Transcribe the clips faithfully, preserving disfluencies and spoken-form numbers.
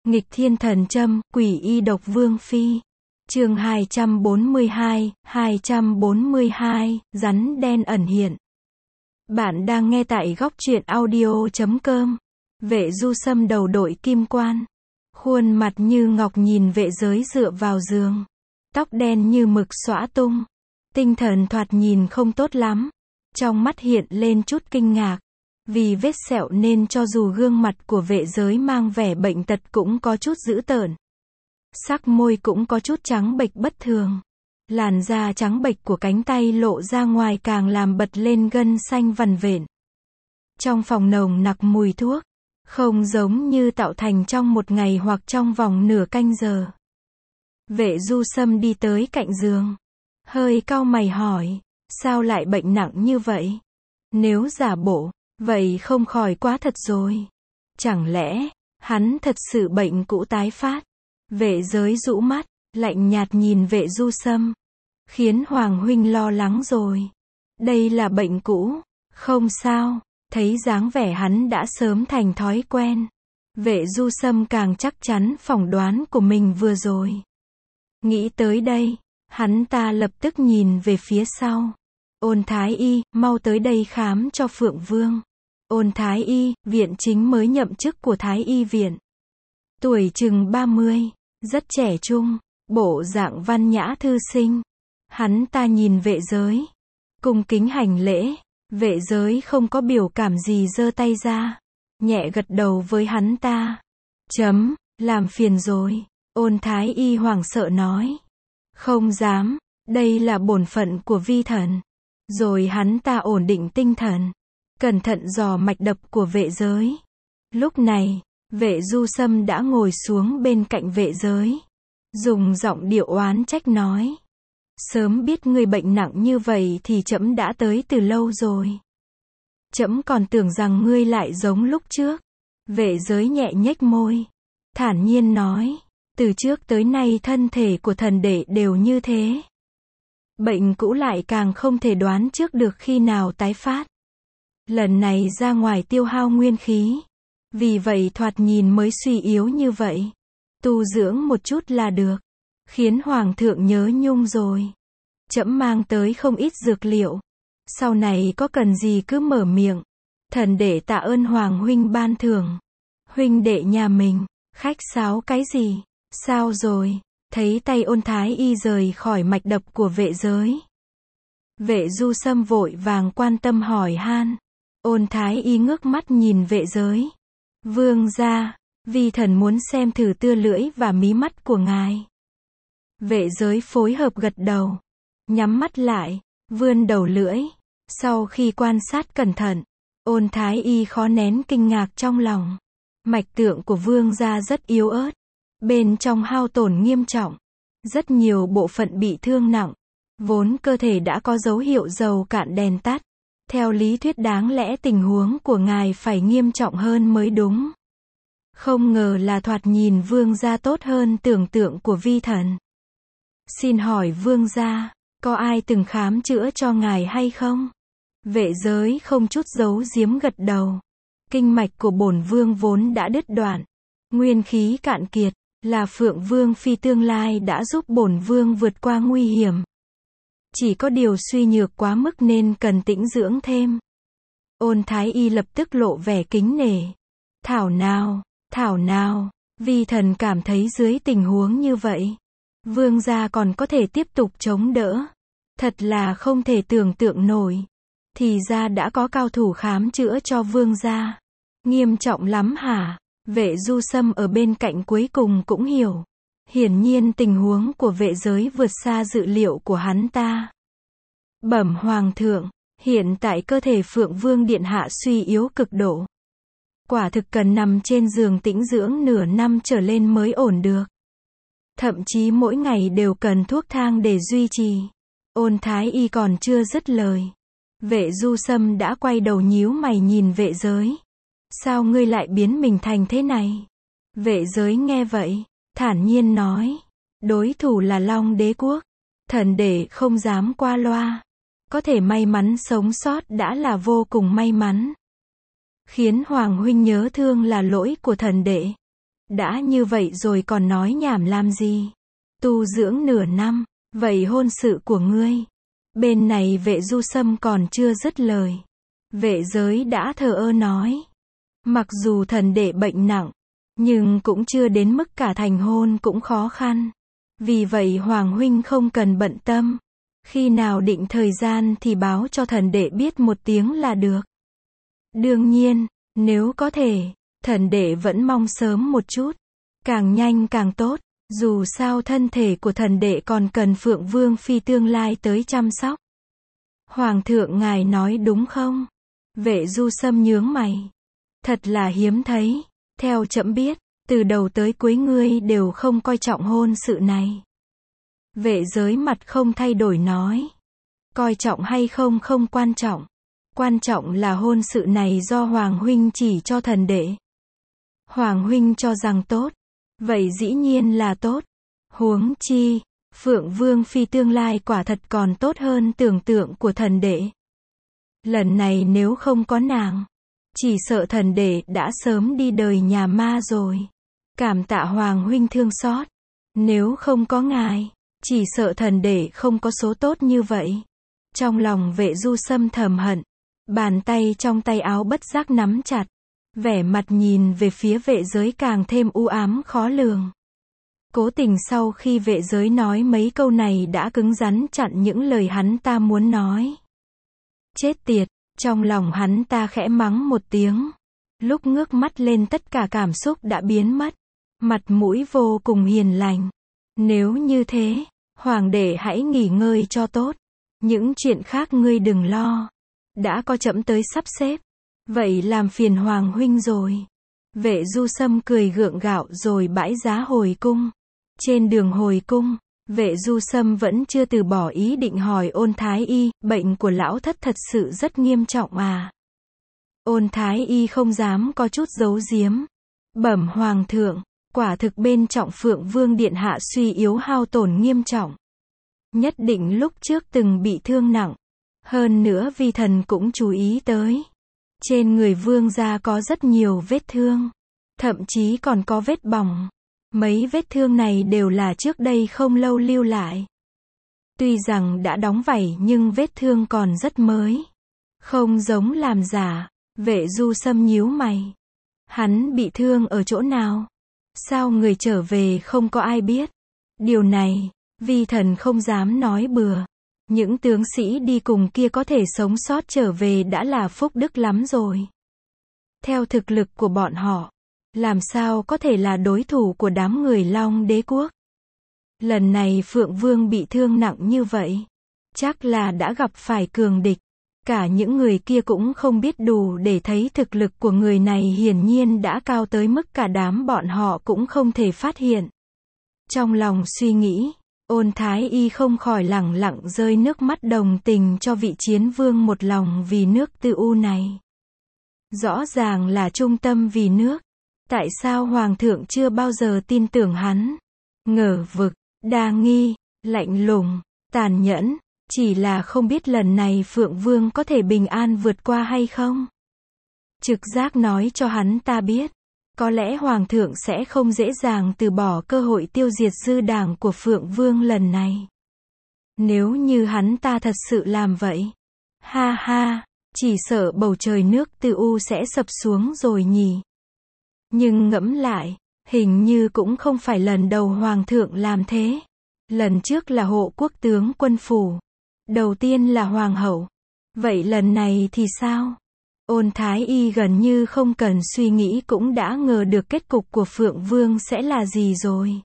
Nghịch thiên thần châm, quỷ y độc vương phi. Chương hai trăm bốn mươi hai, hai trăm bốn mươi hai, rắn đen ẩn hiện. Bạn đang nghe tại góc truyện audio chấm com. Vệ Du Sâm đầu đội kim quan, khuôn mặt như ngọc nhìn Vệ Giới dựa vào giường, tóc đen như mực xõa tung, tinh thần thoạt nhìn không tốt lắm, trong mắt hiện lên chút kinh ngạc. Vì vết sẹo nên cho dù gương mặt của Vệ Giới mang vẻ bệnh tật cũng có chút dữ tợn. Sắc môi cũng có chút trắng bệch bất thường. Làn da trắng bệch của cánh tay lộ ra ngoài càng làm bật lên gân xanh vằn vện. Trong phòng nồng nặc mùi thuốc, không giống như tạo thành trong một ngày hoặc trong vòng nửa canh giờ. Vệ Du Sâm đi tới cạnh giường, hơi cau mày hỏi, sao lại bệnh nặng như vậy? Nếu giả bộ, vậy không khỏi quá thật rồi. Chẳng lẽ, hắn thật sự bệnh cũ tái phát? Vệ Giới rũ mắt, lạnh nhạt nhìn Vệ Du Sâm. Khiến Hoàng huynh lo lắng rồi. Đây là bệnh cũ, không sao. Thấy dáng vẻ hắn đã sớm thành thói quen. Vệ Du Sâm càng chắc chắn phỏng đoán của mình vừa rồi. Nghĩ tới đây, hắn ta lập tức nhìn về phía sau. Ôn Thái Y, mau tới đây khám cho Phượng Vương. Ôn Thái Y, viện chính mới nhậm chức của Thái Y viện. Tuổi chừng ba mươi, rất trẻ trung, bộ dạng văn nhã thư sinh. Hắn ta nhìn Vệ Giới, cung kính hành lễ. Vệ Giới không có biểu cảm gì giơ tay ra, nhẹ gật đầu với hắn ta. Chấm, làm phiền rồi. Ôn Thái Y hoảng sợ nói. Không dám, đây là bổn phận của vi thần. Rồi hắn ta ổn định tinh thần, cẩn thận dò mạch đập của Vệ Giới. Lúc này, Vệ Du Sâm đã ngồi xuống bên cạnh Vệ Giới, dùng giọng điệu oán trách nói. Sớm biết ngươi bệnh nặng như vậy thì trẫm đã tới từ lâu rồi. Trẫm còn tưởng rằng ngươi lại giống lúc trước. Vệ Giới nhẹ nhếch môi, thản nhiên nói, từ trước tới nay thân thể của thần đệ đều như thế. Bệnh cũ lại càng không thể đoán trước được khi nào tái phát. Lần này ra ngoài tiêu hao nguyên khí, vì vậy thoạt nhìn mới suy yếu như vậy. Tu dưỡng một chút là được. Khiến Hoàng thượng nhớ nhung rồi. Trẫm mang tới không ít dược liệu. Sau này có cần gì cứ mở miệng. Thần đệ tạ ơn Hoàng huynh ban thưởng. Huynh đệ nhà mình, khách sáo cái gì? Sao rồi? Thấy tay Ôn Thái Y rời khỏi mạch đập của Vệ Giới. Vệ Du Sâm vội vàng quan tâm hỏi han. Ôn Thái Y ngước mắt nhìn Vệ Giới. Vương gia, vi thần muốn xem thử tia lưỡi và mí mắt của ngài. Vệ Giới phối hợp gật đầu, nhắm mắt lại, vươn đầu lưỡi. Sau khi quan sát cẩn thận, Ôn Thái Y khó nén kinh ngạc trong lòng. Mạch tượng của vương gia rất yếu ớt, bên trong hao tổn nghiêm trọng, rất nhiều bộ phận bị thương nặng, vốn cơ thể đã có dấu hiệu dầu cạn đèn tắt. Theo lý thuyết đáng lẽ tình huống của ngài phải nghiêm trọng hơn mới đúng. Không ngờ là thoạt nhìn vương gia tốt hơn tưởng tượng của vi thần. Xin hỏi vương gia, có ai từng khám chữa cho ngài hay không? Vệ Giới không chút giấu giếm gật đầu. Kinh mạch của bổn vương vốn đã đứt đoạn, nguyên khí cạn kiệt, là Phượng Vương phi tương lai đã giúp bổn vương vượt qua nguy hiểm. Chỉ có điều suy nhược quá mức nên cần tĩnh dưỡng thêm. Ôn Thái Y lập tức lộ vẻ kính nể. Thảo nào, thảo nào, vi thần cảm thấy dưới tình huống như vậy, vương gia còn có thể tiếp tục chống đỡ. Thật là không thể tưởng tượng nổi. Thì ra đã có cao thủ khám chữa cho vương gia. Nghiêm trọng lắm hả? Vệ Du Sâm ở bên cạnh cuối cùng cũng hiểu. Hiển nhiên tình huống của Vệ Giới vượt xa dự liệu của hắn ta. Bẩm Hoàng thượng, hiện tại cơ thể Phượng Vương điện hạ suy yếu cực độ. Quả thực cần nằm trên giường tĩnh dưỡng nửa năm trở lên mới ổn được. Thậm chí mỗi ngày đều cần thuốc thang để duy trì. Ôn Thái Y còn chưa dứt lời, Vệ Du Sâm đã quay đầu nhíu mày nhìn Vệ Giới. Sao ngươi lại biến mình thành thế này? Vệ Giới nghe vậy, thản nhiên nói. Đối thủ là Long Đế Quốc. Thần đệ không dám qua loa. Có thể may mắn sống sót đã là vô cùng may mắn. Khiến Hoàng huynh nhớ thương là lỗi của thần đệ. Đã như vậy rồi còn nói nhảm làm gì? Tu dưỡng nửa năm, vậy hôn sự của ngươi? Bên này Vệ Du Sâm còn chưa dứt lời. Vệ giới đã thờ ơ nói. Mặc dù thần đệ bệnh nặng, nhưng cũng chưa đến mức cả thành hôn cũng khó khăn. Vì vậy Hoàng huynh không cần bận tâm. Khi nào định thời gian thì báo cho thần đệ biết một tiếng là được. Đương nhiên, nếu có thể, thần đệ vẫn mong sớm một chút. Càng nhanh càng tốt. Dù sao thân thể của thần đệ còn cần Phượng Vương Phi tương lai tới chăm sóc. Hoàng thượng ngài nói đúng không? Vệ Du Sâm nhướng mày. Thật là hiếm thấy. Theo trẫm biết, từ đầu tới cuối ngươi đều không coi trọng hôn sự này. Vệ giới mặt không thay đổi nói. Coi trọng hay không không quan trọng. Quan trọng là hôn sự này do Hoàng huynh chỉ cho thần đệ. Hoàng huynh cho rằng tốt. Vậy dĩ nhiên là tốt. Huống chi, Phượng Vương Phi tương lai quả thật còn tốt hơn tưởng tượng của thần đệ. Lần này nếu không có nàng, chỉ sợ thần đệ đã sớm đi đời nhà ma rồi. Cảm tạ Hoàng huynh thương xót. Nếu không có ngài, chỉ sợ thần đệ không có số tốt như vậy. Trong lòng Vệ Du Sâm thầm hận. Bàn tay trong tay áo bất giác nắm chặt. Vẻ mặt nhìn về phía vệ giới càng thêm u ám khó lường. Cố tình sau khi vệ giới nói mấy câu này đã cứng rắn chặn những lời hắn ta muốn nói. Chết tiệt, trong lòng hắn ta khẽ mắng một tiếng. Lúc ngước mắt lên tất cả cảm xúc đã biến mất. Mặt mũi vô cùng hiền lành. Nếu như thế, hoàng đệ hãy nghỉ ngơi cho tốt. Những chuyện khác ngươi đừng lo. Đã có trẫm tới sắp xếp. Vậy làm phiền Hoàng huynh rồi. Vệ Du Sâm cười gượng gạo rồi bãi giá hồi cung. Trên đường hồi cung, Vệ Du Sâm vẫn chưa từ bỏ ý định hỏi Ôn Thái Y, bệnh của lão thất thật sự rất nghiêm trọng à? Ôn Thái Y không dám có chút giấu giếm. Bẩm Hoàng thượng, quả thực bên trọng Phượng Vương Điện Hạ suy yếu hao tổn nghiêm trọng. Nhất định lúc trước từng bị thương nặng. Hơn nữa vi thần cũng chú ý tới. Trên người vương gia có rất nhiều vết thương. Thậm chí còn có vết bỏng. Mấy vết thương này đều là trước đây không lâu lưu lại. Tuy rằng đã đóng vảy nhưng vết thương còn rất mới. Không giống làm giả. Vệ Du Sâm nhíu mày. Hắn bị thương ở chỗ nào? Sao người trở về không có ai biết? Điều này, vi thần không dám nói bừa. Những tướng sĩ đi cùng kia có thể sống sót trở về đã là phúc đức lắm rồi. Theo thực lực của bọn họ, làm sao có thể là đối thủ của đám người Long Đế quốc? Lần này Phượng Vương bị thương nặng như vậy, chắc là đã gặp phải cường địch. Cả những người kia cũng không biết đủ để thấy thực lực của người này hiển nhiên đã cao tới mức cả đám bọn họ cũng không thể phát hiện. Trong lòng suy nghĩ, Ôn Thái Y không khỏi lẳng lặng rơi nước mắt đồng tình cho vị chiến vương một lòng vì nước Tư U này. Rõ ràng là trung tâm vì nước. Tại sao Hoàng thượng chưa bao giờ tin tưởng hắn? Ngờ vực, đa nghi, lạnh lùng, tàn nhẫn, chỉ là không biết lần này Phượng Vương có thể bình an vượt qua hay không? Trực giác nói cho hắn ta biết. Có lẽ Hoàng thượng sẽ không dễ dàng từ bỏ cơ hội tiêu diệt dư đảng của Phượng Vương lần này. Nếu như hắn ta thật sự làm vậy. Ha ha, chỉ sợ bầu trời nước Tư U sẽ sập xuống rồi nhỉ. Nhưng ngẫm lại, hình như cũng không phải lần đầu Hoàng thượng làm thế. Lần trước là hộ quốc tướng quân phủ. Đầu tiên là Hoàng hậu. Vậy lần này thì sao? Ôn Thái Y gần như không cần suy nghĩ cũng đã ngờ được kết cục của Phượng Vương sẽ là gì rồi.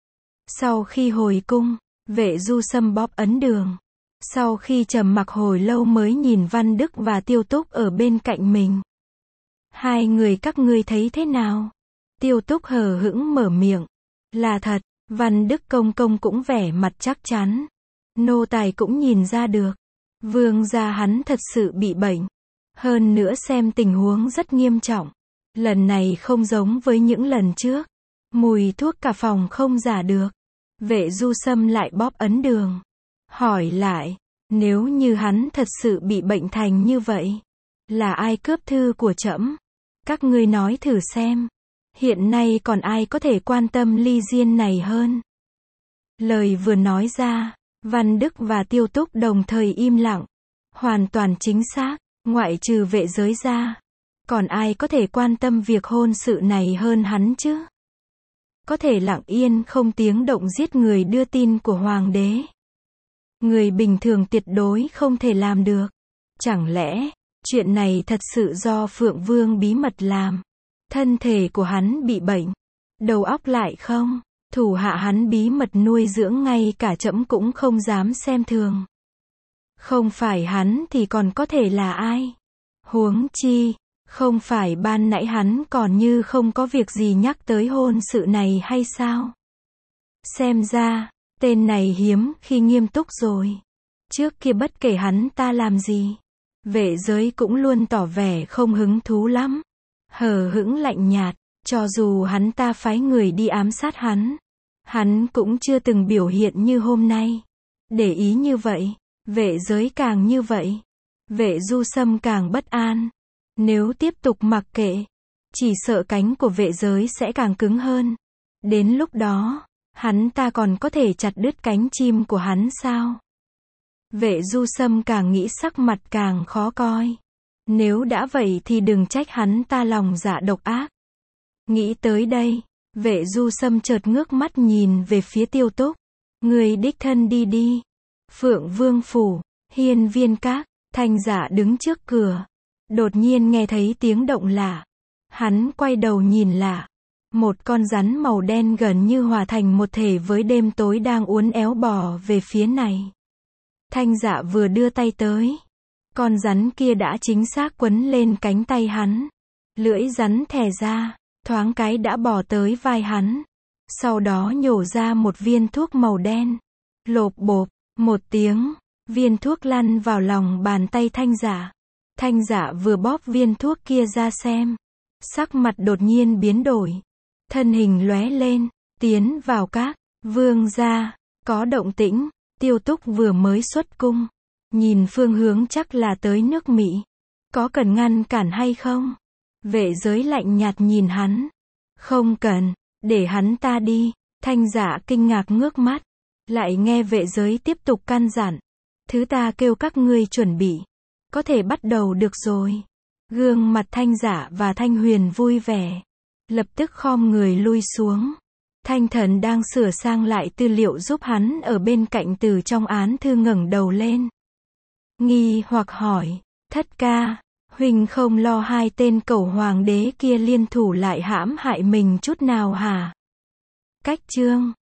Sau khi hồi cung, Vệ Du Sâm bóp ấn đường. Sau khi trầm mặc hồi lâu mới nhìn Văn Đức và Tiêu Túc ở bên cạnh mình. Hai người các ngươi thấy thế nào? Tiêu Túc hờ hững mở miệng. Là thật, Văn Đức công công cũng vẻ mặt chắc chắn. Nô tài cũng nhìn ra được. Vương gia hắn thật sự bị bệnh. Hơn nữa xem tình huống rất nghiêm trọng. Lần này không giống với những lần trước. Mùi thuốc cả phòng không giả được. Vệ Du Sâm lại bóp ấn đường. Hỏi lại, nếu như hắn thật sự bị bệnh thành như vậy, là ai cướp thư của trẫm? Các ngươi nói thử xem. Hiện nay còn ai có thể quan tâm ly diên này hơn. Lời vừa nói ra, Văn Đức và Tiêu Túc đồng thời im lặng. Hoàn toàn chính xác, ngoại trừ vệ giới ra. Còn ai có thể quan tâm việc hôn sự này hơn hắn chứ? Có thể lặng yên không tiếng động giết người đưa tin của hoàng đế. Người bình thường tuyệt đối không thể làm được. Chẳng lẽ, chuyện này thật sự do Phượng Vương bí mật làm? Thân thể của hắn bị bệnh, đầu óc lại không? Thủ hạ hắn bí mật nuôi dưỡng ngay cả trẫm cũng không dám xem thường. Không phải hắn thì còn có thể là ai? Huống chi, không phải ban nãy hắn còn như không có việc gì nhắc tới hôn sự này hay sao? Xem ra, tên này hiếm khi nghiêm túc rồi. Trước kia bất kể hắn ta làm gì, vệ giới cũng luôn tỏ vẻ không hứng thú lắm. Hờ hững lạnh nhạt, cho dù hắn ta phái người đi ám sát hắn, hắn cũng chưa từng biểu hiện như hôm nay. Để ý như vậy, vệ giới càng như vậy. Vệ Du Sâm càng bất an. Nếu tiếp tục mặc kệ, chỉ sợ cánh của vệ giới sẽ càng cứng hơn. Đến lúc đó, hắn ta còn có thể chặt đứt cánh chim của hắn sao? Vệ Du Sâm càng nghĩ sắc mặt càng khó coi. Nếu đã vậy thì đừng trách hắn ta lòng dạ độc ác. Nghĩ tới đây, vệ Du Sâm chợt ngước mắt nhìn về phía Tiêu Túc. Người đích thân đi đi. Phượng Vương phủ, Hiên Viên các, Thanh Giả đứng trước cửa. Đột nhiên nghe thấy tiếng động lạ. Hắn quay đầu nhìn lạ. Một con rắn màu đen gần như hòa thành một thể với đêm tối đang uốn éo bò về phía này. Thanh Dạ vừa đưa tay tới, con rắn kia đã chính xác quấn lên cánh tay hắn. Lưỡi rắn thè ra, thoáng cái đã bò tới vai hắn. Sau đó nhổ ra một viên thuốc màu đen. Lộp bộp, một tiếng, viên thuốc lăn vào lòng bàn tay Thanh Dạ. Thanh Dạ vừa bóp viên thuốc kia ra xem, sắc mặt đột nhiên biến đổi. Thân hình lóe lên, tiến vào các, vương gia, có động tĩnh. Tiêu Túc vừa mới xuất cung, nhìn phương hướng chắc là tới nước Mỹ. Có cần ngăn cản hay không? Vệ giới lạnh nhạt nhìn hắn. Không cần, để hắn ta đi. Thanh Giả kinh ngạc ngước mắt, lại nghe vệ giới tiếp tục căn dặn. Thứ ta kêu các ngươi chuẩn bị, có thể bắt đầu được rồi. Gương mặt Thanh Giả và Thanh Huyền vui vẻ, lập tức khom người lui xuống. Thanh Thần đang sửa sang lại tư liệu giúp hắn ở bên cạnh từ trong án thư ngẩng đầu lên. Nghi hoặc hỏi, thất ca, huynh không lo hai tên cẩu hoàng đế kia liên thủ lại hãm hại mình chút nào hả? Cách chương